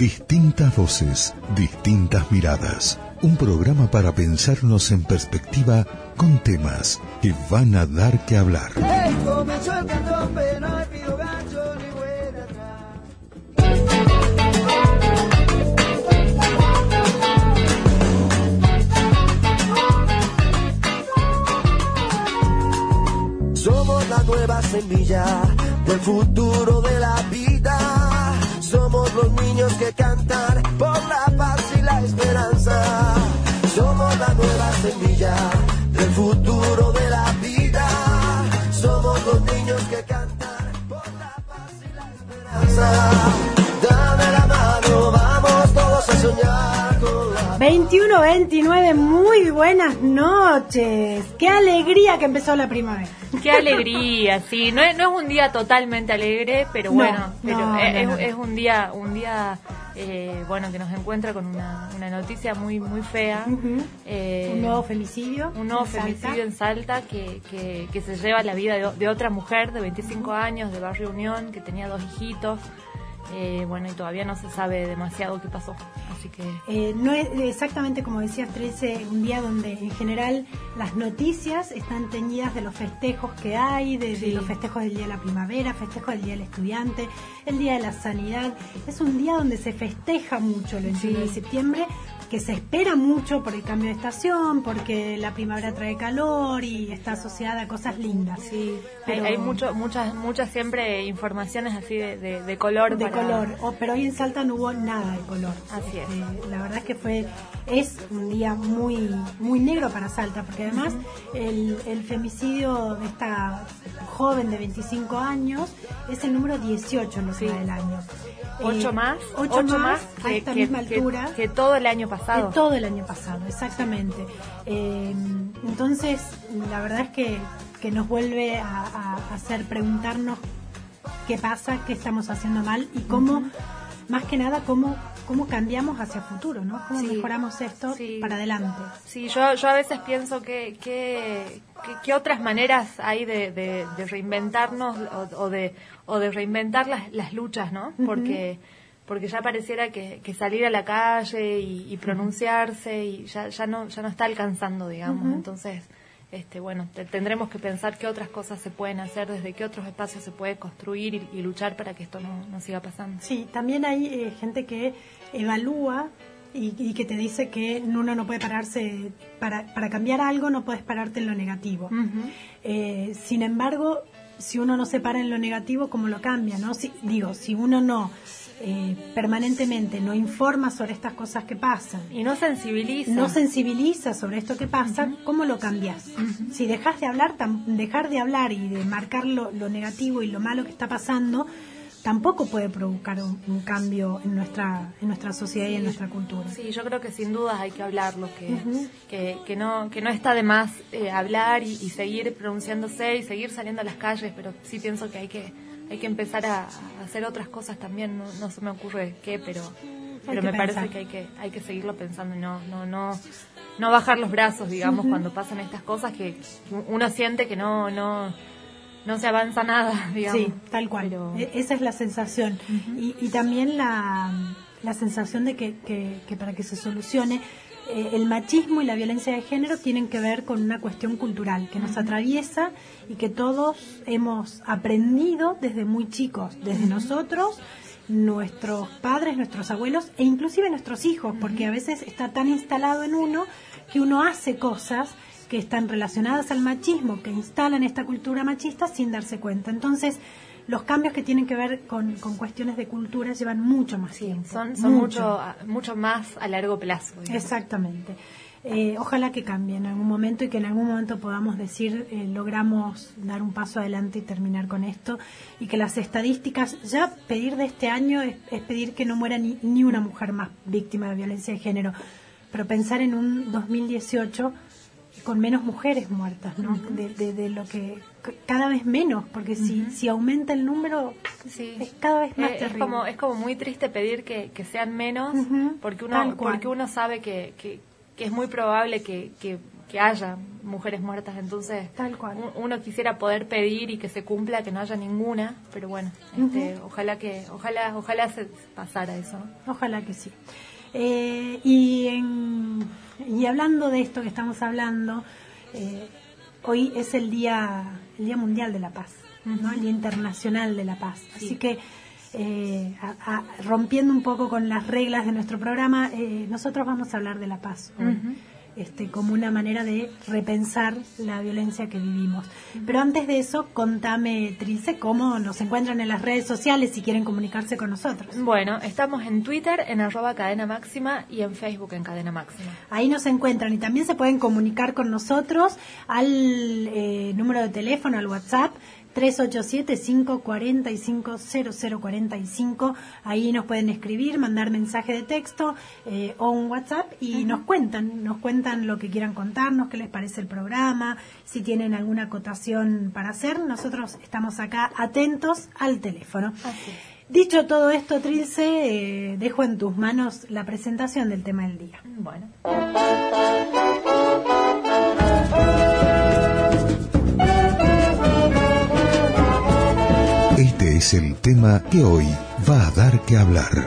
Distintas voces, distintas miradas. Un programa para pensarnos en perspectiva con temas que van a dar que hablar. Comenzó el candombe, no me pido gancho ni vuelta atrás. Somos la nueva semilla del futuro de la vida. Somos los niños que cantan por la paz y la esperanza. Somos la nueva semilla del futuro de la vida. Somos los niños que cantan por la paz y la esperanza. Dame la mano, vamos todos a soñar con la 21-29, muy buenas noches. Qué alegría que empezó la primavera. Qué alegría, sí. No es un día totalmente alegre, pero bueno, es un día bueno, que nos encuentra con una noticia muy fea. Un nuevo femicidio. Un nuevo femicidio en Salta que se lleva la vida de otra mujer de 25 años de Barrio Unión, que tenía 2 hijitos. Bueno, y todavía no se sabe demasiado qué pasó, así que... no es exactamente como decías, 13, un día donde en general las noticias están teñidas de los festejos que hay, de los festejos del Día de la Primavera, festejos del Día del Estudiante, el Día de la Sanidad. Es un día donde se festeja mucho el 21 de septiembre, que se espera mucho por el cambio de estación, porque la primavera trae calor y está asociada a cosas lindas. Sí, pero hay muchas siempre informaciones así de color. De color, pero hoy en Salta no hubo nada de color. Así es. La verdad es que es un día muy negro para Salta, porque además el femicidio de esta joven de 25 años es el número 18 en lo que va del año. 8 más a esta misma altura que todo el año pasado. Que todo el año pasado, exactamente. Entonces, la verdad es que nos vuelve a hacer preguntarnos qué pasa, qué estamos haciendo mal y cómo, más que nada, cómo cambiamos hacia el futuro, ¿no? Cómo mejoramos esto para adelante. Sí, yo a veces pienso que otras maneras hay de reinventarnos o de reinventar las luchas, ¿no? Porque ya pareciera que salir a la calle y pronunciarse y ya no está alcanzando, digamos. Entonces, bueno, tendremos que pensar qué otras cosas se pueden hacer, desde qué otros espacios se puede construir y luchar para que esto no siga pasando. Sí, también hay gente que evalúa y que te dice que uno no puede pararse, para cambiar algo no puedes pararte en lo negativo. Sin embargo, si uno no se para en lo negativo, ¿cómo lo cambia, no? Si uno no permanentemente no informa sobre estas cosas que pasan y no sensibiliza sobre esto que pasa, ¿cómo lo cambias? Si dejar de hablar y de marcar lo negativo y lo malo que está pasando, tampoco puede provocar un cambio en nuestra sociedad y en nuestra cultura. Sí, yo creo que sin dudas hay que hablarlo, que no está de más hablar y seguir pronunciándose y seguir saliendo a las calles, pero sí pienso que hay que empezar a hacer otras cosas también. No se me ocurre qué, pero me parece que hay que seguirlo pensando y no bajar los brazos, digamos, cuando pasan estas cosas que uno siente que no se avanza nada, digamos. Sí, tal cual. Pero... esa es la sensación. Y también la sensación de que para que se solucione, el machismo y la violencia de género tienen que ver con una cuestión cultural que nos atraviesa y que todos hemos aprendido desde muy chicos, desde nosotros, nuestros padres, nuestros abuelos e inclusive nuestros hijos, porque a veces está tan instalado en uno que uno hace cosas que están relacionadas al machismo, que instalan esta cultura machista sin darse cuenta. Entonces, los cambios que tienen que ver con cuestiones de cultura llevan mucho más tiempo. Son mucho más a largo plazo, digamos. Exactamente. Ojalá que cambie en algún momento y que en algún momento podamos decir logramos dar un paso adelante y terminar con esto, y que las estadísticas, ya pedir de este año es pedir que no muera ni una mujer más víctima de violencia de género, pero pensar en un 2018 con menos mujeres muertas, ¿no? De lo que cada vez menos, porque si aumenta el número es cada vez más terrible. Es como muy triste pedir que sean menos, porque uno sabe que es muy probable que haya mujeres muertas. Entonces, tal cual. Uno quisiera poder pedir y que se cumpla, que no haya ninguna, pero bueno, ojalá se pasara eso, ¿no? Ojalá que sí. Y hablando de esto que estamos hablando, hoy es el Día Mundial de la Paz, ¿no? El Día Internacional de la Paz. Sí. Así que, rompiendo un poco con las reglas de nuestro programa, nosotros vamos a hablar de la paz hoy. Como una manera de repensar la violencia que vivimos. Pero antes de eso, contame, Trilce, cómo nos encuentran en las redes sociales si quieren comunicarse con nosotros. Bueno, estamos en Twitter, en @Cadena Máxima, y en Facebook en Cadena Máxima. Ahí nos encuentran y también se pueden comunicar con nosotros al número de teléfono, al WhatsApp, 387-545-0045. Ahí nos pueden escribir, mandar mensaje de texto o un WhatsApp y nos cuentan lo que quieran contarnos, qué les parece el programa, si tienen alguna acotación para hacer. Nosotros estamos acá atentos al teléfono. Así es. Dicho todo esto, Trilce, dejo en tus manos la presentación del tema del día. Bueno. Este es el tema que hoy va a dar que hablar.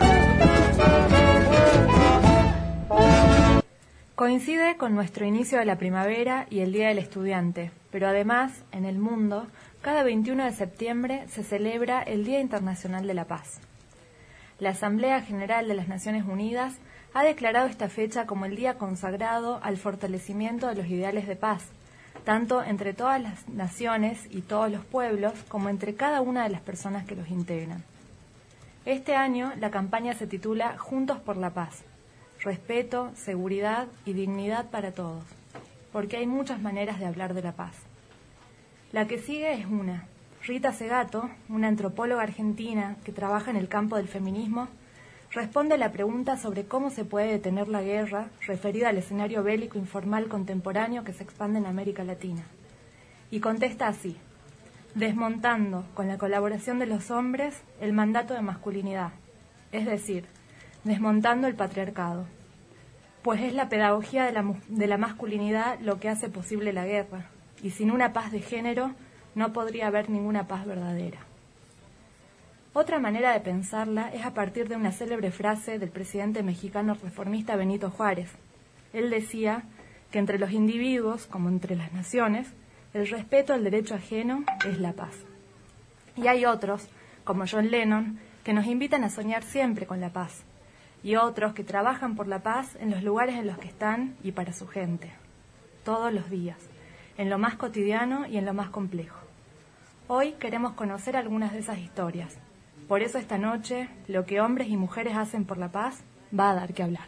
Coincide con nuestro inicio de la primavera y el Día del Estudiante, pero además, en el mundo, cada 21 de septiembre se celebra el Día Internacional de la Paz. La Asamblea General de las Naciones Unidas ha declarado esta fecha como el día consagrado al fortalecimiento de los ideales de paz, tanto entre todas las naciones y todos los pueblos, como entre cada una de las personas que los integran. Este año, la campaña se titula Juntos por la Paz, respeto, seguridad y dignidad para todos, porque hay muchas maneras de hablar de la paz. La que sigue es una. Rita Segato, una antropóloga argentina que trabaja en el campo del feminismo, responde a la pregunta sobre cómo se puede detener la guerra, referida al escenario bélico informal contemporáneo que se expande en América Latina. Y contesta así: desmontando, con la colaboración de los hombres, el mandato de masculinidad, es decir, desmontando el patriarcado. Pues es la pedagogía de la masculinidad lo que hace posible la guerra, y sin una paz de género no podría haber ninguna paz verdadera. Otra manera de pensarla es a partir de una célebre frase del presidente mexicano reformista Benito Juárez. Él decía que entre los individuos, como entre las naciones, el respeto al derecho ajeno es la paz. Y hay otros, como John Lennon, que nos invitan a soñar siempre con la paz, y otros que trabajan por la paz en los lugares en los que están y para su gente, todos los días, en lo más cotidiano y en lo más complejo. Hoy queremos conocer algunas de esas historias. Por eso esta noche, lo que hombres y mujeres hacen por la paz va a dar que hablar.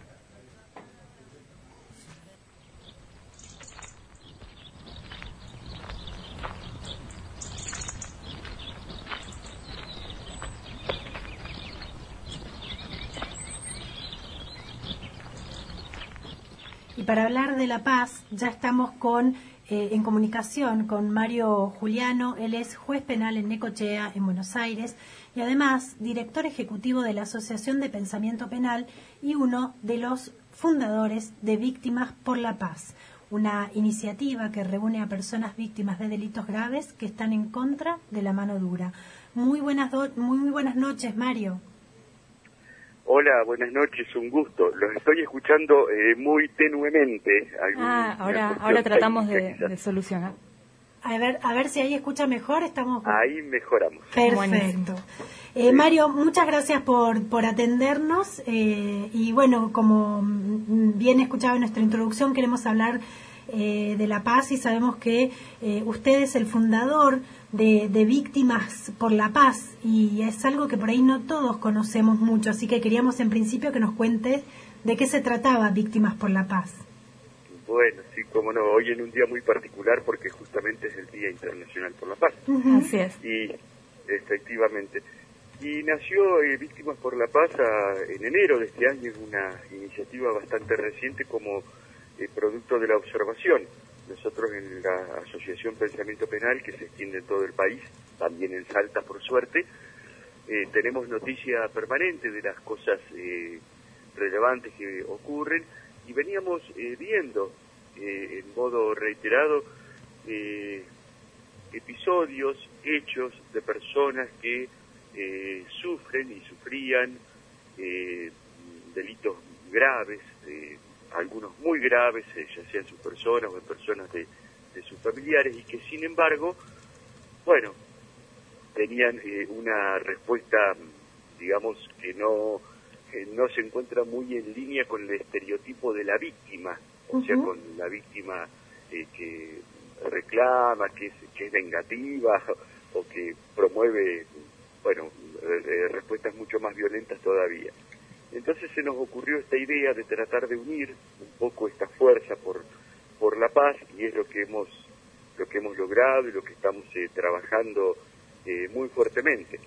Y para hablar de la paz, ya estamos en comunicación con Mario Juliano. Él es juez penal en Necochea, en Buenos Aires, y además director ejecutivo de la Asociación de Pensamiento Penal y uno de los fundadores de Víctimas por la Paz, una iniciativa que reúne a personas víctimas de delitos graves que están en contra de la mano dura. Muy buenas noches, Mario. Hola, buenas noches, un gusto. Los estoy escuchando muy tenuemente. Ahora tratamos de solucionar. A ver si ahí escucha mejor. Ahí mejoramos. Perfecto. Mario, muchas gracias por atendernos. Y bueno, como bien escuchaba en nuestra introducción, queremos hablar de la paz y sabemos que usted es el fundador de Víctimas por la Paz y es algo que por ahí no todos conocemos mucho, así que queríamos en principio que nos cuentes de qué se trataba Víctimas por la Paz. Bueno, sí, cómo no, hoy en un día muy particular porque justamente es el Día Internacional por la Paz. Así es. Y efectivamente. Y nació Víctimas por la Paz en enero de este año, es una iniciativa bastante reciente como producto de la observación. Nosotros en la Asociación Pensamiento Penal, que se extiende en todo el país, también en Salta por suerte, tenemos noticia permanente de las cosas relevantes que ocurren y veníamos viendo en modo reiterado episodios, hechos de personas que sufren y sufrían delitos graves, algunos muy graves, ya sean sus personas o en personas de sus familiares, y que sin embargo, bueno, tenían una respuesta, digamos, que no se encuentra muy en línea con el estereotipo de la víctima, o sea, con la víctima que reclama, que es vengativa, o que promueve, bueno, respuestas mucho más violentas todavía. Entonces se nos ocurrió esta idea de tratar de unir un poco esta fuerza por la paz, y es lo que hemos logrado y lo que estamos trabajando muy fuertemente.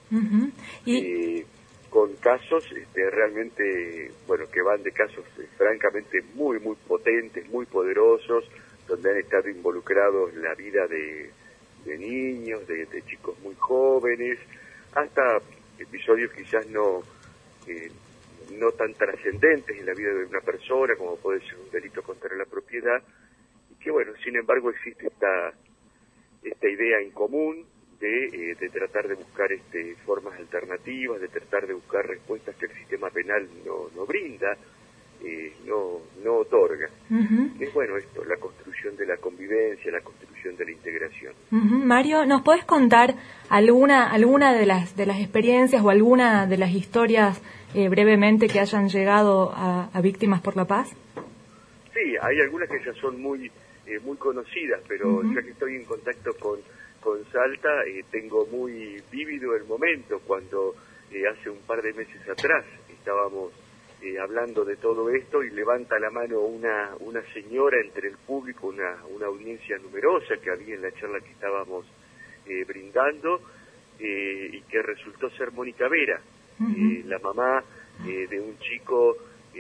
Con casos realmente, bueno, que van de casos francamente muy potentes, muy poderosos, donde han estado involucrados la vida de niños, de chicos muy jóvenes, hasta episodios quizás no tan trascendentes en la vida de una persona, como puede ser un delito contra la propiedad, y que bueno, sin embargo existe esta idea en común de tratar de buscar formas alternativas, de tratar de buscar respuestas que el sistema penal no brinda, no otorga. Es bueno esto, la construcción de la convivencia, la construcción de la integración. Mario, ¿nos podés contar alguna de las experiencias o alguna de las historias brevemente que hayan llegado a Víctimas por la Paz? Sí, hay algunas que ya son muy conocidas, pero ya que estoy en contacto con Salta, tengo muy vívido el momento cuando hace un par de meses atrás estábamos hablando de todo esto y levanta la mano una señora entre el público, una audiencia numerosa que había en la charla que estábamos brindando, y que resultó ser Mónica Vera, la mamá de un chico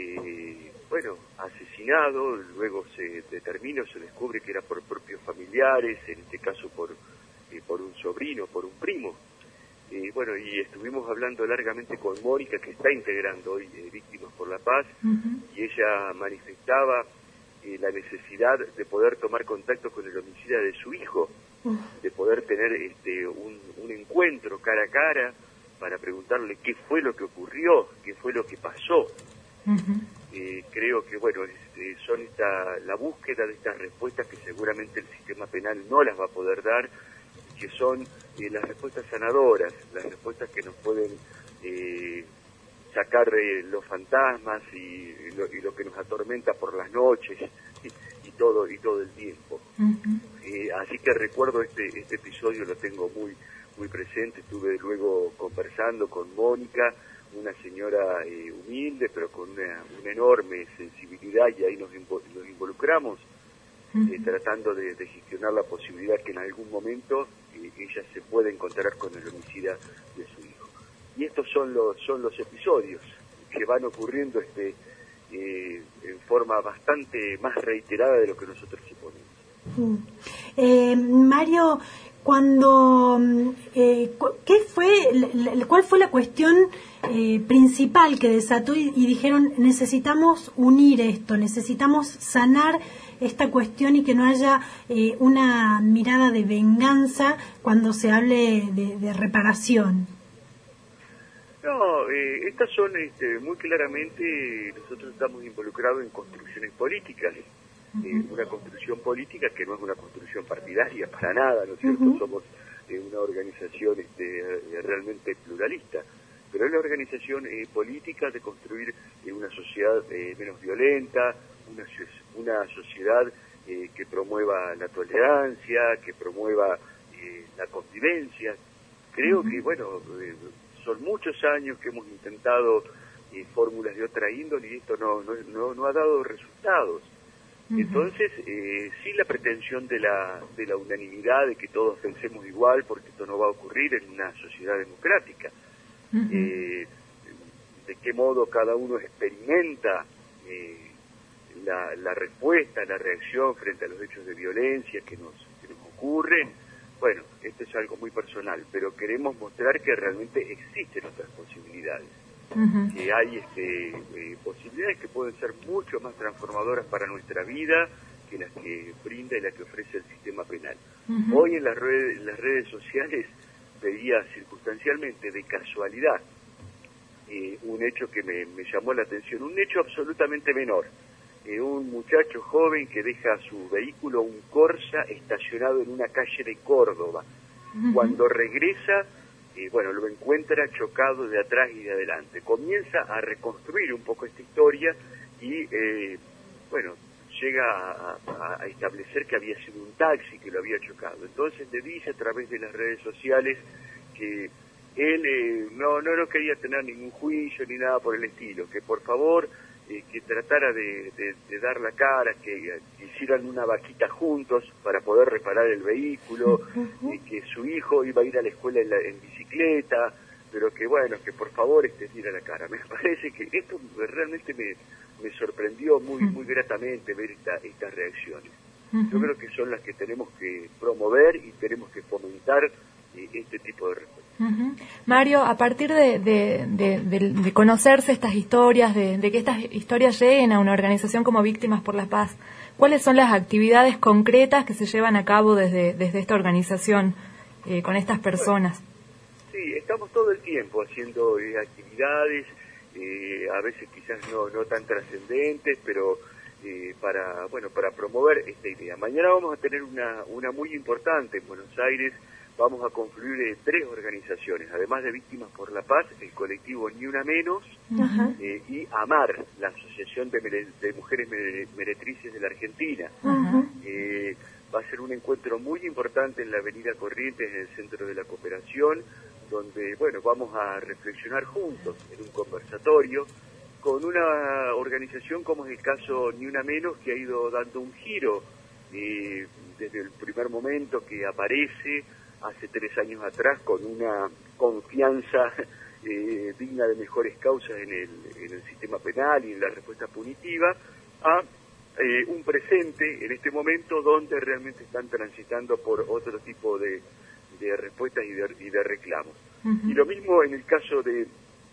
asesinado. Luego se descubre que era por propios familiares, en este caso por un sobrino, por un primo. Y estuvimos hablando largamente con Mónica, que está integrando hoy Víctimas por la Paz, y ella manifestaba la necesidad de poder tomar contacto con el homicida de su hijo, de poder tener un encuentro cara a cara para preguntarle qué fue lo que ocurrió, qué fue lo que pasó. Creo que son la búsqueda de estas respuestas que seguramente el sistema penal no las va a poder dar, que son las respuestas sanadoras, las respuestas que nos pueden sacar los fantasmas y lo que nos atormenta por las noches y todo el tiempo. Así que recuerdo este episodio, lo tengo muy presente. Estuve luego conversando con Mónica, una señora humilde pero con una enorme sensibilidad, y ahí nos involucramos tratando de gestionar la posibilidad que en algún momento ella se pueda encontrar con el homicida de su hijo. Y estos son los episodios que van ocurriendo en forma bastante más reiterada de lo que nosotros suponemos. Mario, ¿cuál fue la cuestión principal que desató y dijeron necesitamos unir esto, necesitamos sanar esta cuestión y que no haya una mirada de venganza cuando se hable de reparación? No, estas son muy claramente, nosotros estamos involucrados en construcciones políticas, una construcción política que no es una construcción partidaria para nada, ¿no es cierto? Somos una organización realmente pluralista, pero es la organización política de construir una sociedad menos violenta, una sociedad que promueva la tolerancia, que promueva la convivencia. Creo que, son muchos años que hemos intentado fórmulas de otra índole y esto no ha dado resultados. Entonces, sí, la pretensión de la unanimidad, de que todos pensemos igual, porque esto no va a ocurrir en una sociedad democrática. De qué modo cada uno experimenta la respuesta, la reacción frente a los hechos de violencia que nos ocurren. Bueno, esto es algo muy personal, pero queremos mostrar que realmente existen otras posibilidades, que hay posibilidades que pueden ser mucho más transformadoras para nuestra vida, que las que brinda y las que ofrece el sistema penal. Hoy en las redes sociales veía circunstancialmente, de casualidad, un hecho que me llamó la atención, un hecho absolutamente menor. Un muchacho joven que deja su vehículo, un Corsa, estacionado en una calle de Córdoba. Cuando regresa, lo encuentra chocado de atrás y de adelante. Comienza a reconstruir un poco esta historia y, llega a establecer que había sido un taxi que lo había chocado. Entonces le dice a través de las redes sociales que él no quería tener ningún juicio ni nada por el estilo, que por favor que tratara de dar la cara, que hicieran una vaquita juntos para poder reparar el vehículo, que su hijo iba a ir a la escuela en bicicleta, pero que por favor diera la cara. Me parece que esto realmente me sorprendió muy gratamente ver estas reacciones. Yo creo que son las que tenemos que promover y tenemos que fomentar este tipo de respuestas. Mario, a partir de conocerse estas historias, de que estas historias lleguen a una organización como Víctimas por la Paz, ¿cuáles son las actividades concretas que se llevan a cabo desde esta organización con estas personas? Sí, estamos todo el tiempo haciendo actividades, a veces quizás no tan trascendentes, pero para promover esta idea. Mañana vamos a tener una muy importante en Buenos Aires. Vamos a confluir 3 organizaciones, además de Víctimas por la Paz, el colectivo Ni Una Menos, y AMAR, la Asociación de Mujeres Meretrices de la Argentina. Va a ser un encuentro muy importante en la Avenida Corrientes, en el Centro de la Cooperación, donde vamos a reflexionar juntos en un conversatorio con una organización como es el caso Ni Una Menos, que ha ido dando un giro desde el primer momento que aparece hace 3 años atrás, con una confianza digna de mejores causas en el sistema penal y en la respuesta punitiva, a un presente en este momento donde realmente están transitando por otro tipo de respuestas y de reclamos. Y lo mismo en el caso de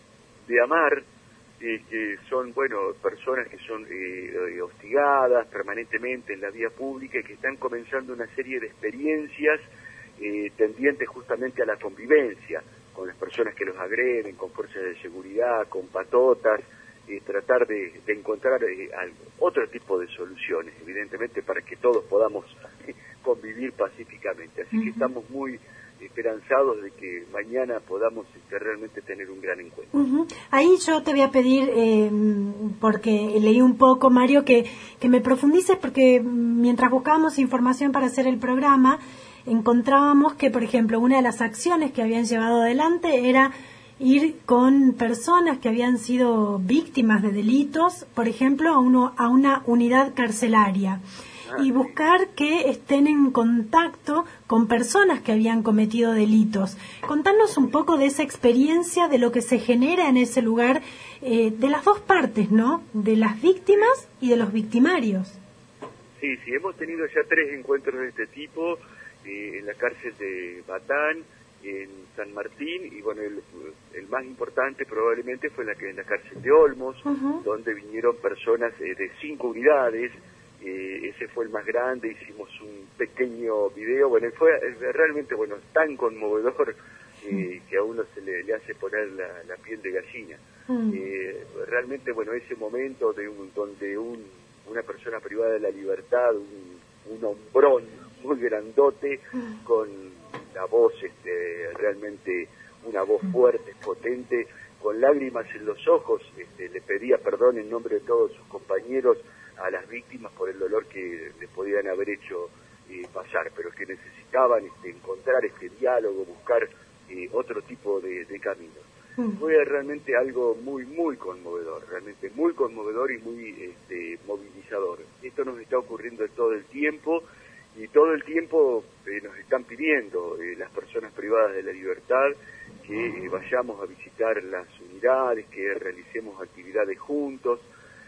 AMAR, que son personas que son hostigadas permanentemente en la vía pública y que están comenzando una serie de experiencias tendientes justamente a la convivencia con las personas que los agreden, con fuerzas de seguridad, con patotas, tratar de encontrar otro tipo de soluciones, evidentemente, para que todos podamos convivir pacíficamente. Así que estamos muy esperanzados de que mañana podamos realmente tener un gran encuentro. Ahí yo te voy a pedir, porque leí un poco, Mario, que me profundices, porque mientras buscábamos información para hacer el programa, encontrábamos que, por ejemplo, una de las acciones que habían llevado adelante era ir con personas que habían sido víctimas de delitos, por ejemplo, a una unidad carcelaria, y buscar que estén en contacto con personas que habían cometido delitos. Contanos un poco de esa experiencia, de lo que se genera en ese lugar, de las dos partes, ¿no? De las víctimas y de los victimarios. Sí, hemos tenido ya 3 encuentros de este tipo, en la cárcel de Batán, en San Martín, y el más importante probablemente fue en la cárcel de Olmos, donde vinieron personas de 5 unidades. Ese fue el más grande. Hicimos un pequeño video, fue realmente tan conmovedor que a uno se le hace poner la piel de gallina. Realmente ese momento donde una persona privada de la libertad, un hombrón muy grandote, con la voz realmente una voz fuerte, potente, con lágrimas en los ojos, le pedía perdón en nombre de todos sus compañeros a las víctimas por el dolor que les podían haber hecho pasar, pero que necesitaban encontrar este diálogo, buscar otro tipo de caminos. Fue realmente algo muy conmovedor, realmente muy conmovedor y muy movilizador. Esto nos está ocurriendo todo el tiempo, y todo el tiempo nos están pidiendo las personas privadas de la libertad que vayamos a visitar las unidades, que realicemos actividades juntos.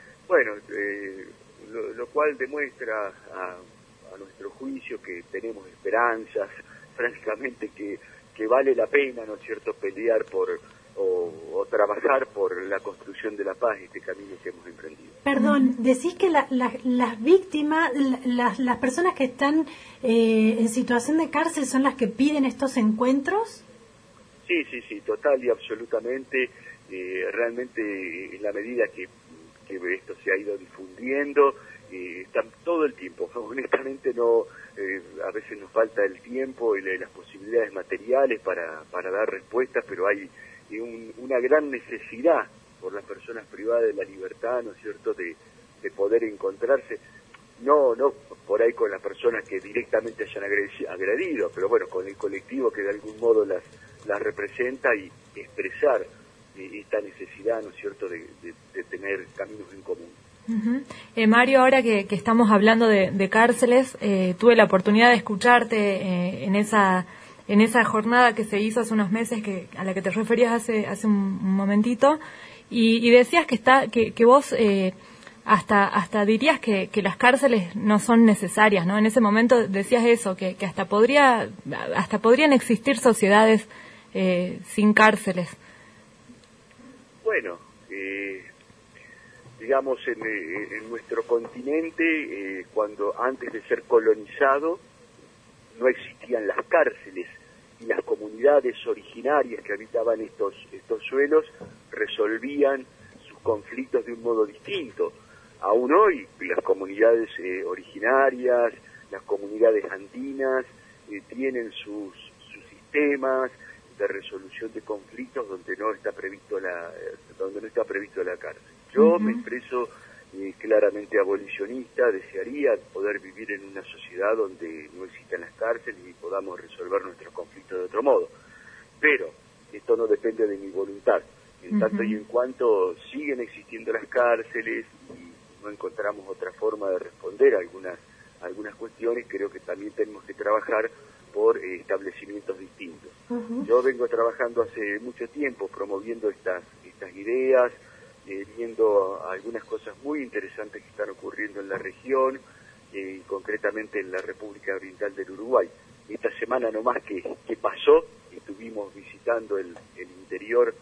Lo cual demuestra a nuestro juicio que tenemos esperanzas, francamente que vale la pena, ¿no es cierto?, pelear por o o trabajar por la construcción de la paz, este camino que hemos emprendido. Perdón, decís que las víctimas, las personas que están en situación de cárcel son las que piden estos encuentros. Sí, total y absolutamente. Realmente en la medida que esto se ha ido difundiendo, están todo el tiempo. Honestamente no, a veces nos falta el tiempo y las posibilidades materiales para dar respuestas, pero hay una gran necesidad por las personas privadas de la libertad, ¿no es cierto?, de poder encontrarse, no por ahí con las personas que directamente hayan agredido, pero bueno, con el colectivo que de algún modo las representa y expresar esta necesidad, ¿no es cierto?, de tener caminos en común. Uh-huh. Mario, ahora que estamos hablando de cárceles, tuve la oportunidad de escucharte en esa jornada que se hizo hace unos meses, a la que te referías hace un momentito, y decías que vos hasta dirías que las cárceles no son necesarias, ¿no? En ese momento decías eso, que hasta podrían existir sociedades sin cárceles. Bueno, digamos, en nuestro continente, cuando antes de ser colonizado, no existían las cárceles, y las comunidades originarias que habitaban estos suelos resolvían sus conflictos de un modo distinto. Aún hoy, las comunidades originarias, las comunidades andinas, tienen sus sistemas de resolución de conflictos donde no está previsto la cárcel. Yo me expreso claramente abolicionista, desearía poder vivir en una sociedad donde no existan las cárceles y podamos resolver nuestros conflictos de otro modo. Pero esto no depende de mi voluntad. En tanto y en cuanto siguen existiendo las cárceles y no encontramos otra forma de responder a algunas cuestiones, creo que también tenemos que trabajar por establecimientos distintos. Yo vengo trabajando hace mucho tiempo promoviendo estas ideas, viendo algunas cosas muy interesantes que están ocurriendo en la región, concretamente en la República Oriental del Uruguay. Esta semana nomás que pasó, estuvimos visitando el interior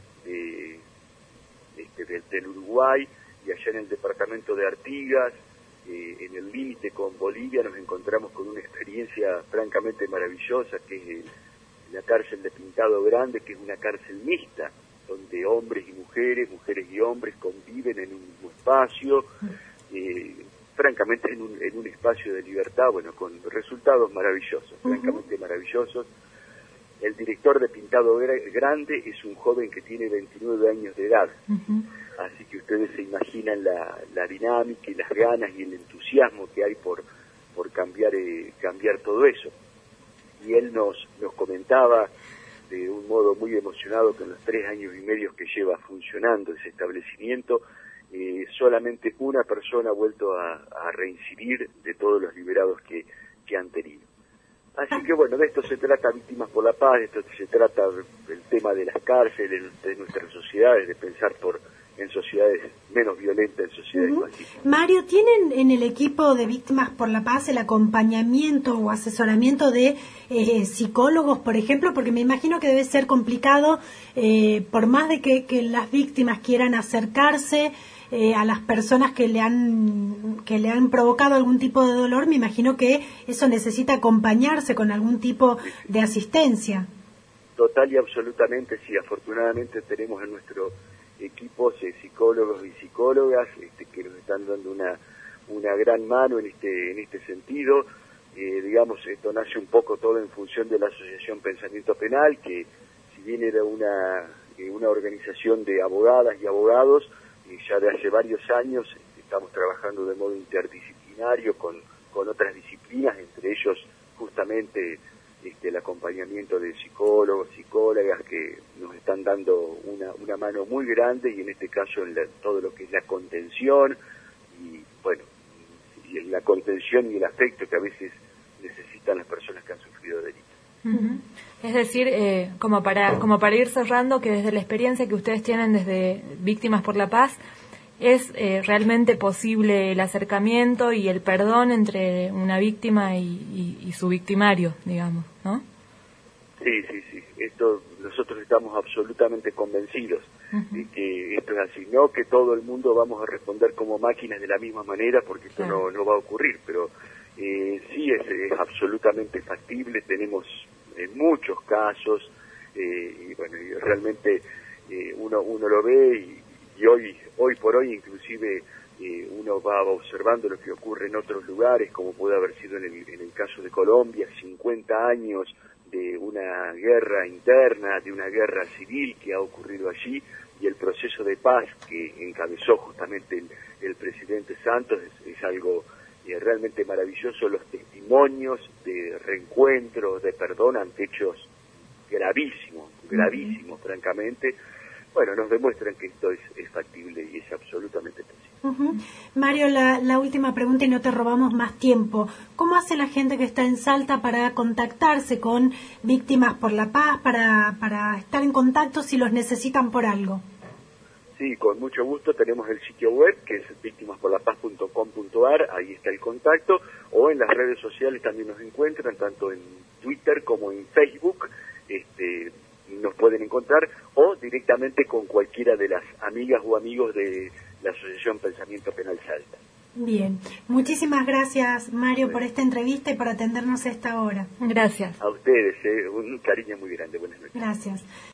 del Uruguay, y allá en el departamento de Artigas, en el límite con Bolivia, nos encontramos con una experiencia francamente maravillosa, que es la cárcel de Pintado Grande, que es una cárcel mixta, donde hombres y mujeres y hombres conviven en un mismo espacio, francamente en un espacio de libertad, bueno, con resultados maravillosos, francamente maravillosos. El director de Pintado Grande es un joven que tiene 29 años de edad, así que ustedes se imaginan la dinámica y las ganas y el entusiasmo que hay por cambiar todo eso. Y él nos comentaba de un modo muy emocionado que en los 3 años y medio que lleva funcionando ese establecimiento, solamente una persona ha vuelto a reincidir de todos los liberados que han tenido. Así que bueno, de esto se trata Víctimas por la Paz, de esto se trata el tema de las cárceles, de nuestras sociedades, de pensar en sociedades menos violentas, en sociedades pacíficas. Mario, ¿tienen en el equipo de Víctimas por la Paz el acompañamiento o asesoramiento de psicólogos, por ejemplo? Porque me imagino que debe ser complicado, por más de que las víctimas quieran acercarse a las personas que le han provocado algún tipo de dolor, me imagino que eso necesita acompañarse con algún tipo de asistencia. Total y absolutamente, sí. Afortunadamente tenemos en nuestro equipo psicólogos y psicólogas que nos están dando una gran mano en este sentido. Digamos, esto nace un poco todo en función de la Asociación Pensamiento Penal, que si bien era una organización de abogadas y abogados, ya de hace varios años estamos trabajando de modo interdisciplinario con otras disciplinas, entre ellos justamente el acompañamiento de psicólogos, psicólogas que nos están dando una mano muy grande, y en este caso en todo lo que es la contención y bueno, y la contención y el afecto que a veces necesitan las personas que han sufrido delitos. Es decir, como para ir cerrando, que desde la experiencia que ustedes tienen desde Víctimas por la Paz, ¿es realmente posible el acercamiento y el perdón entre una víctima y su victimario, digamos, no? Sí. Esto nosotros estamos absolutamente convencidos de que esto es así. No que todo el mundo vamos a responder como máquinas de la misma manera, porque esto no va a ocurrir, pero sí es absolutamente factible. Tenemos muchos casos y bueno, y realmente uno lo ve y hoy por hoy inclusive uno va observando lo que ocurre en otros lugares, como puede haber sido en el caso de Colombia, 50 años de una guerra interna, de una guerra civil que ha ocurrido allí, y el proceso de paz que encabezó justamente el presidente Santos es algo realmente maravilloso. Los testimonios de reencuentro, de perdón ante hechos gravísimos, francamente, bueno, nos demuestran que esto es factible y es absolutamente posible. Mario, la última pregunta y no te robamos más tiempo. ¿Cómo hace la gente que está en Salta para contactarse con Víctimas por la Paz, para estar en contacto si los necesitan por algo? Sí, con mucho gusto. Tenemos el sitio web que es victimasporlapaz.com.ar, ahí está el contacto, o en las redes sociales también nos encuentran, tanto en Twitter como en Facebook, nos pueden encontrar, o directamente con cualquiera de las amigas o amigos de la Asociación Pensamiento Penal Salta. Bien, muchísimas gracias, Mario, por esta entrevista y por atendernos a esta hora. Gracias. A ustedes, un cariño muy grande. Buenas noches. Gracias.